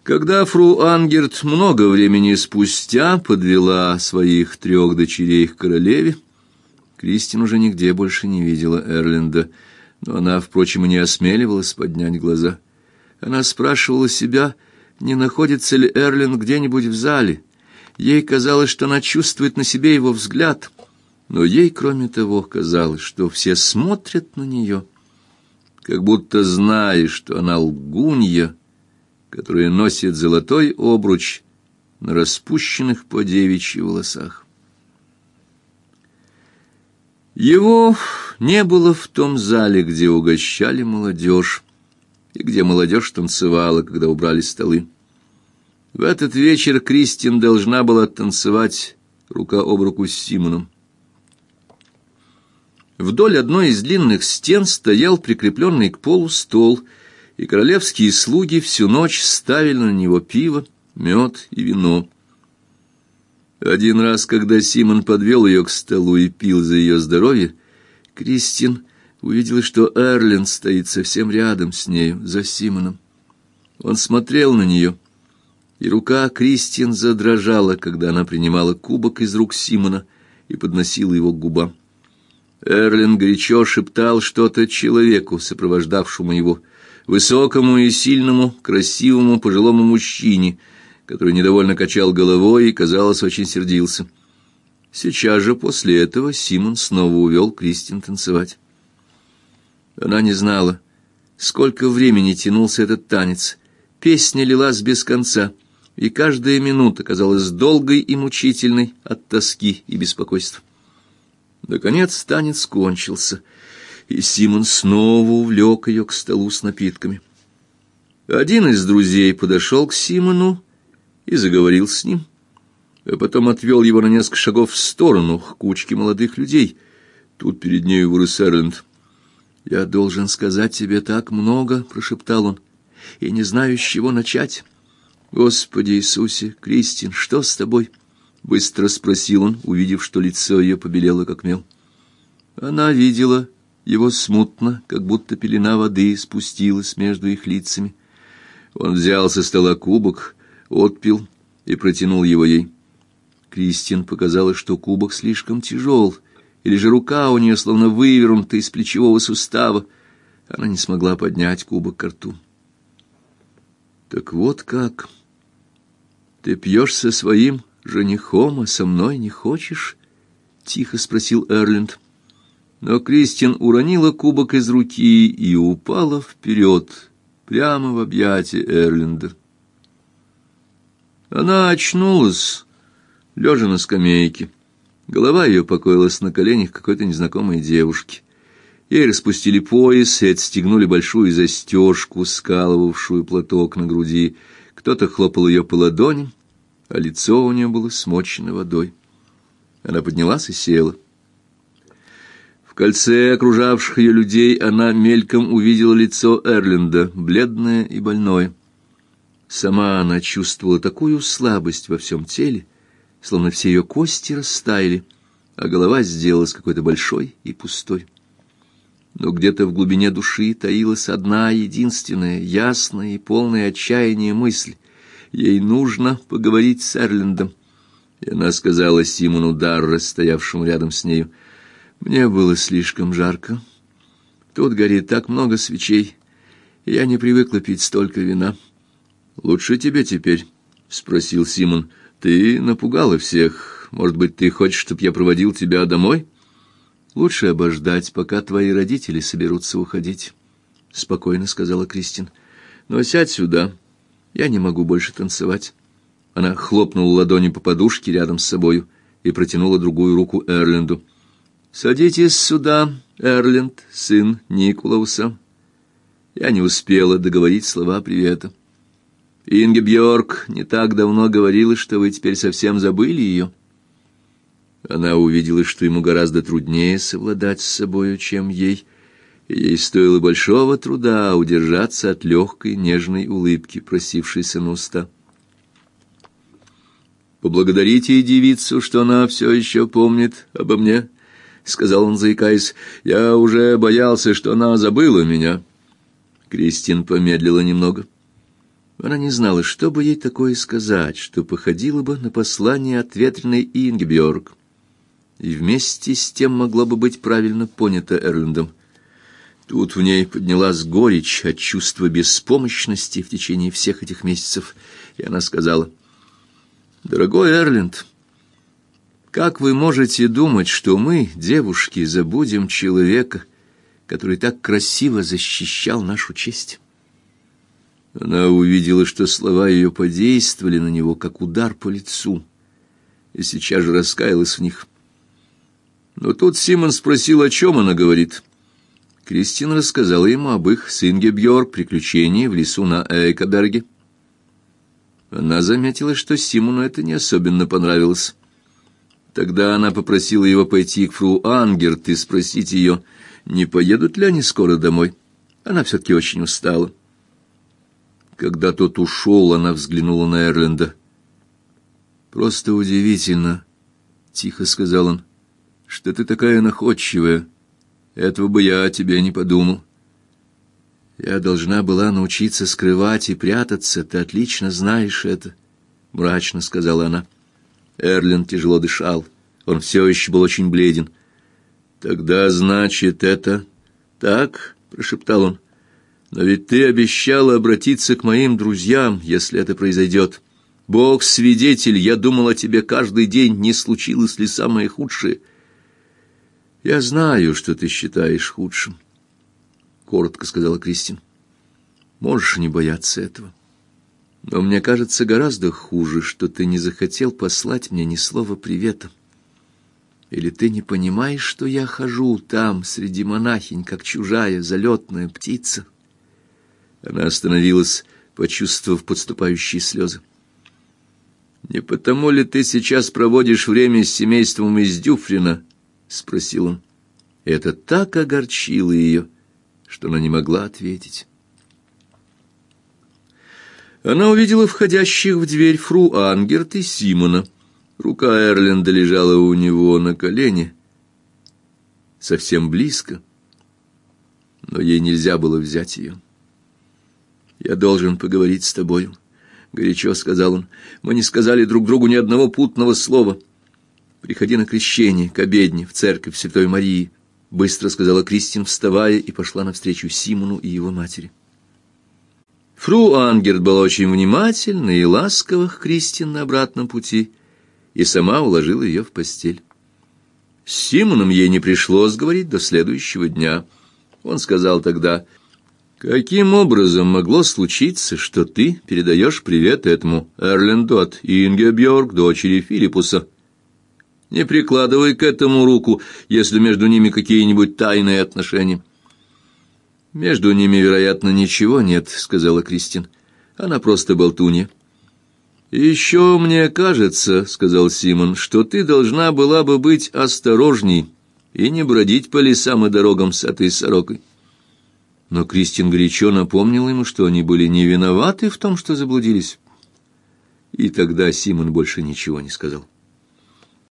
Когда фру Ангерт много времени спустя подвела своих 3 дочерей к королеве, Кристин уже нигде больше не видела Эрленда, но она, впрочем, и не осмеливалась поднять глаза. Она спрашивала себя, не находится ли Эрленд где-нибудь в зале. Ей казалось, что она чувствует на себе его взгляд, но ей, кроме того, казалось, что все смотрят на нее, как будто зная, что она лгунья, которая носит золотой обруч на распущенных по девичьи волосах. Его не было в том зале, где угощали молодежь, и где молодежь танцевала, когда убрали столы. В этот вечер Кристин должна была танцевать рука об руку с Симоном. Вдоль одной из длинных стен стоял прикрепленный к полу стол, и королевские слуги всю ночь ставили на него пиво, мед и вино. Один раз, когда Симон подвел ее к столу и пил за ее здоровье, Кристин увидела, что Эрленд стоит совсем рядом с нею, за Симоном. Он смотрел на нее, и рука Кристин задрожала, когда она принимала кубок из рук Симона и подносила его к губам. Эрленд горячо шептал что-то человеку, сопровождавшему его, высокому и сильному, красивому пожилому мужчине, который недовольно качал головой и, казалось, очень сердился. Сейчас же после этого Симон снова увел Кристин танцевать. Она не знала, сколько времени тянулся этот танец. Песня лилась без конца, и каждая минута казалась долгой и мучительной от тоски и беспокойства. Наконец танец кончился, и Симон снова увлек ее к столу с напитками. Один из друзей подошел к Симону и заговорил с ним, а потом отвел его на несколько шагов в сторону к кучке молодых людей. Тут перед нею вырос Эрленд. «Я должен сказать тебе так много», — прошептал он, — «и не знаю, с чего начать». «Господи Иисусе, Кристин, что с тобой?» — быстро спросил он, увидев, что лицо ее побелело, как мел. Она видела его смутно, как будто пелена воды спустилась между их лицами. Он взял со стола кубок, отпил и протянул его ей. Кристин показалось, что кубок слишком тяжел, или же рука у нее словно вывернута из плечевого сустава. Она не смогла поднять кубок ко рту. «Так вот как? Ты пьешь со своим женихом, а со мной не хочешь?» — тихо спросил Эрленд. Но Кристин уронила кубок из руки и упала вперед, прямо в объятия Эрленда. Она очнулась, лежа на скамейке. Голова ее покоилась на коленях какой-то незнакомой девушки. Ей распустили пояс и отстегнули большую застежку, скалывавшую платок на груди. Кто-то хлопал ее по ладоням, а лицо у нее было смочено водой. Она поднялась и села. В кольце окружавших ее людей она мельком увидела лицо Эрленда, бледное и больное. Сама она чувствовала такую слабость во всем теле, словно все ее кости растаяли, а голова сделалась какой-то большой и пустой. Но где-то в глубине души таилась одна единственная, ясная и полная отчаяния мысль. Ей нужно поговорить с Эрлендом. И она сказала Симону Дарро, стоявшему рядом с нею: «Мне было слишком жарко. Тут горит так много свечей, и я не привыкла пить столько вина». «Лучше тебе теперь?» — спросил Симон. «Ты напугала всех. Может быть, ты хочешь, чтобы я проводил тебя домой?» «Лучше обождать, пока твои родители соберутся уходить», — спокойно сказала Кристин. «Но сядь сюда. Я не могу больше танцевать». Она хлопнула ладонью по подушке рядом с собою и протянула другую руку Эрленду. «Садитесь сюда, Эрленд, сын Николауса». Я не успела договорить слова привета. «Ингебьорг не так давно говорила, что вы теперь совсем забыли ее». Она увидела, что ему гораздо труднее совладать с собою, чем ей, и ей стоило большого труда удержаться от легкой нежной улыбки, просившейся на уста. «Поблагодарите девицу, что она все еще помнит обо мне», — сказал он, заикаясь. «Я уже боялся, что она забыла меня». Кристин помедлила немного. Она не знала, что бы ей такое сказать, что походило бы на послание от ветреной Ингебьорг, и вместе с тем могло бы быть правильно понято Эрлендом. Тут в ней поднялась горечь от чувства беспомощности в течение всех этих месяцев, и она сказала: «Дорогой Эрленд, как вы можете думать, что мы, девушки, забудем человека, который так красиво защищал нашу честь?» Она увидела, что слова ее подействовали на него, как удар по лицу, и сейчас же раскаялась в них. Но тут Симон спросил, о чем она говорит. Кристин рассказала ему об их с Ингебьорг приключении в лесу на Эйкаберге. Она заметила, что Симону это не особенно понравилось. Тогда она попросила его пойти к фру Ангерт и спросить ее, не поедут ли они скоро домой. Она все-таки очень устала. Когда тот ушел, она взглянула на Эрленда. «Просто удивительно», — тихо сказал он, — «что ты такая находчивая. Этого бы я о тебе не подумал». «Я должна была научиться скрывать и прятаться, ты отлично знаешь это», — мрачно сказала она. Эрленд тяжело дышал, он все еще был очень бледен. «Тогда, значит, это так?» — прошептал он. «Но ведь ты обещала обратиться к моим друзьям, если это произойдет. Бог свидетель, я думал о тебе каждый день, не случилось ли самое худшее». «Я знаю, что ты считаешь худшим», — коротко сказала Кристин. «Можешь не бояться этого. Но мне кажется гораздо хуже, что ты не захотел послать мне ни слова привета. Или ты не понимаешь, что я хожу там среди монахинь, как чужая залетная птица?» Она остановилась, почувствовав подступающие слезы. «Не потому ли ты сейчас проводишь время с семейством из Дюфрина?» — спросил он. Это так огорчило ее, что она не могла ответить. Она увидела входящих в дверь фру Ангерт и Симона. Рука Эрленда лежала у него на колене, совсем близко, но ей нельзя было взять ее. «Я должен поговорить с тобою», — горячо сказал он. «Мы не сказали друг другу ни одного путного слова. Приходи на крещение, к обедне, в церковь Святой Марии», — быстро сказала Кристин, вставая, и пошла навстречу Симону и его матери. Фру Ангерт была очень внимательна и ласкова к Кристин на обратном пути, и сама уложила ее в постель. С Симоном ей не пришлось говорить до следующего дня. Он сказал тогда: «Каким образом могло случиться, что ты передаешь привет этому Эрленду от Ингебьорг, дочери Филиппуса? Не прикладывай к этому руку, если между ними какие-нибудь тайные отношения». «Между ними, вероятно, ничего нет», — сказала Кристин. «Она просто болтунья». «Еще мне кажется, — сказал Симон, — что ты должна была бы быть осторожней и не бродить по лесам и дорогам с этой сорокой». Но Кристин горячо напомнила ему, что они были не виноваты в том, что заблудились. И тогда Симон больше ничего не сказал.